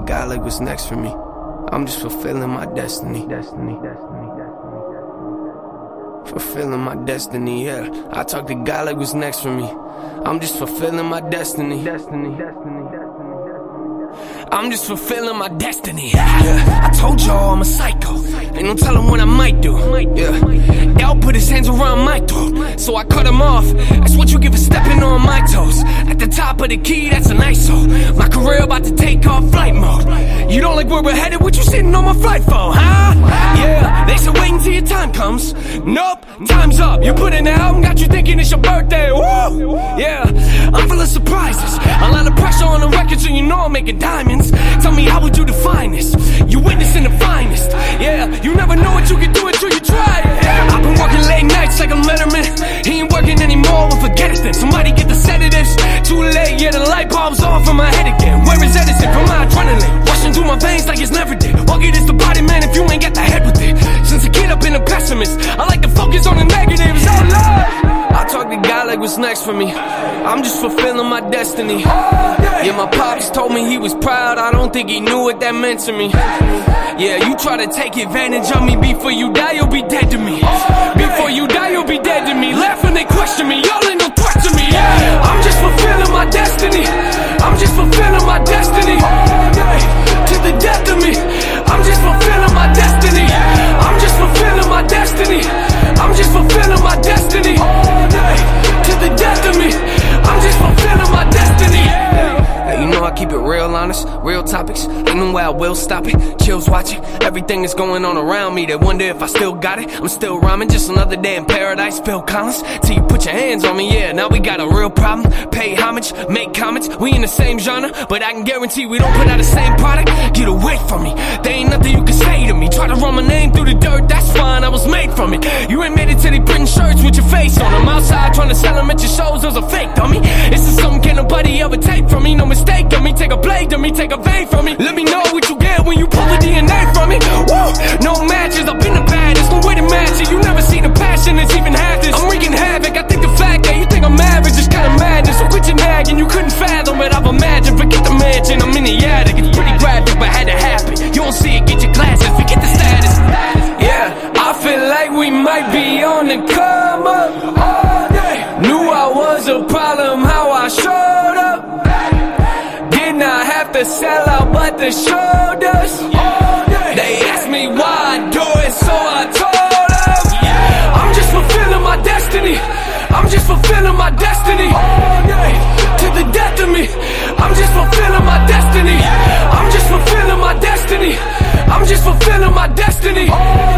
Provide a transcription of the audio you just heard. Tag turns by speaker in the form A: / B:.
A: God like what's next for me. I'm just fulfilling my destiny. Fulfilling my destiny, yeah. I talk to God like what's next for me. I'm just fulfilling my destiny. I'm just fulfilling my destiny. Yeah. I told y'all I'm a psycho. Ain't no telling what I might do. Yeah. L put his hands around my throat, so I cut him off. That's what you get for stepping on my toes. At the top of the key, that's an ISO. My career about to take off flight mode. You don't like where we're headed? What you sitting on my flight for, huh? Yeah. They said wait until your time comes. Nope, time's up. You put in the album, got you thinking it's your birthday. Woo! Yeah. I'm full of surprises. A lot of pressure on the record, so you know I'm making diamonds. Tell me, how would you define this? You witnessing the finest. Yeah, you never know what you can do until you try it. I've been working late nights like a Letterman. He ain't working anymore, well forget it then. Somebody get the sedatives. Too late, yeah, the light bulb's off in my head again. Where is Edison from my adrenaline? Rushing through my veins like it's never did. Bucket is the body, man, if you ain't got the head with it. Since a kid I've been a pessimist. I like to focus on the negatives. Oh Lord, I talk to God like what's next for me. I'm just fulfilling my destiny. Yeah, my pops told me he was proud. I don't think he knew what that meant to me. Yeah, you try to take advantage of me. Before you die, you'll be dead to me. Before you die, you'll be dead to me. Laughing, they question me. Y'all ain't no threat to me. Yeah, I'm just fulfilling my destiny. I'm just fulfilling my destiny. To the death of me. I'm just fulfilling my destiny. I'm just fulfilling my destiny. I'm just fulfilling my destiny. To the death of me. I'm just fulfilling my destiny. Hey, you know I keep it real honest, real topics. Ain't no way I will stop it. Chills watching everything that's going on around me. They wonder if I still got it. I'm still rhyming, just another day in paradise. Phil Collins, till you put your hands on me. Yeah, now we got a real problem. Pay homage, make comments. We in the same genre, but I can guarantee we don't put out the same product. Get away from me. There ain't nothing you can say to me. Try to run my name through the dirt, that's fine. I was made from it. You ain't made it till they printing shirts with your face on them. Outside trying to sell them at your shows, those are fake dummy. This is something can't nobody ever take from me. No mistake of me, take a blade to me, take a vein from me. Let me know what you get when you pull the DNA from me. Woo! No matches, I've been the baddest. No way to match it, you never seen a passion that's even half this. I'm wreaking havoc, I think the fact that you think I'm average is kinda madness. So quit your nagging, you couldn't fathom it, I've imagined. Forget the mansion, I'm in the attic. It's pretty graphic, but had to happen. You don't see it, get your glasses, forget the status. Yeah, I feel like we might be on the come up. Knew I was a problem, how I showed up. Did not have to sell out, but the show does. They asked me why I do it, so I told them. I'm just fulfilling my destiny. I'm just fulfilling my destiny. To the death of me. I'm just fulfilling my destiny. I'm just fulfilling my destiny. I'm just fulfilling my destiny.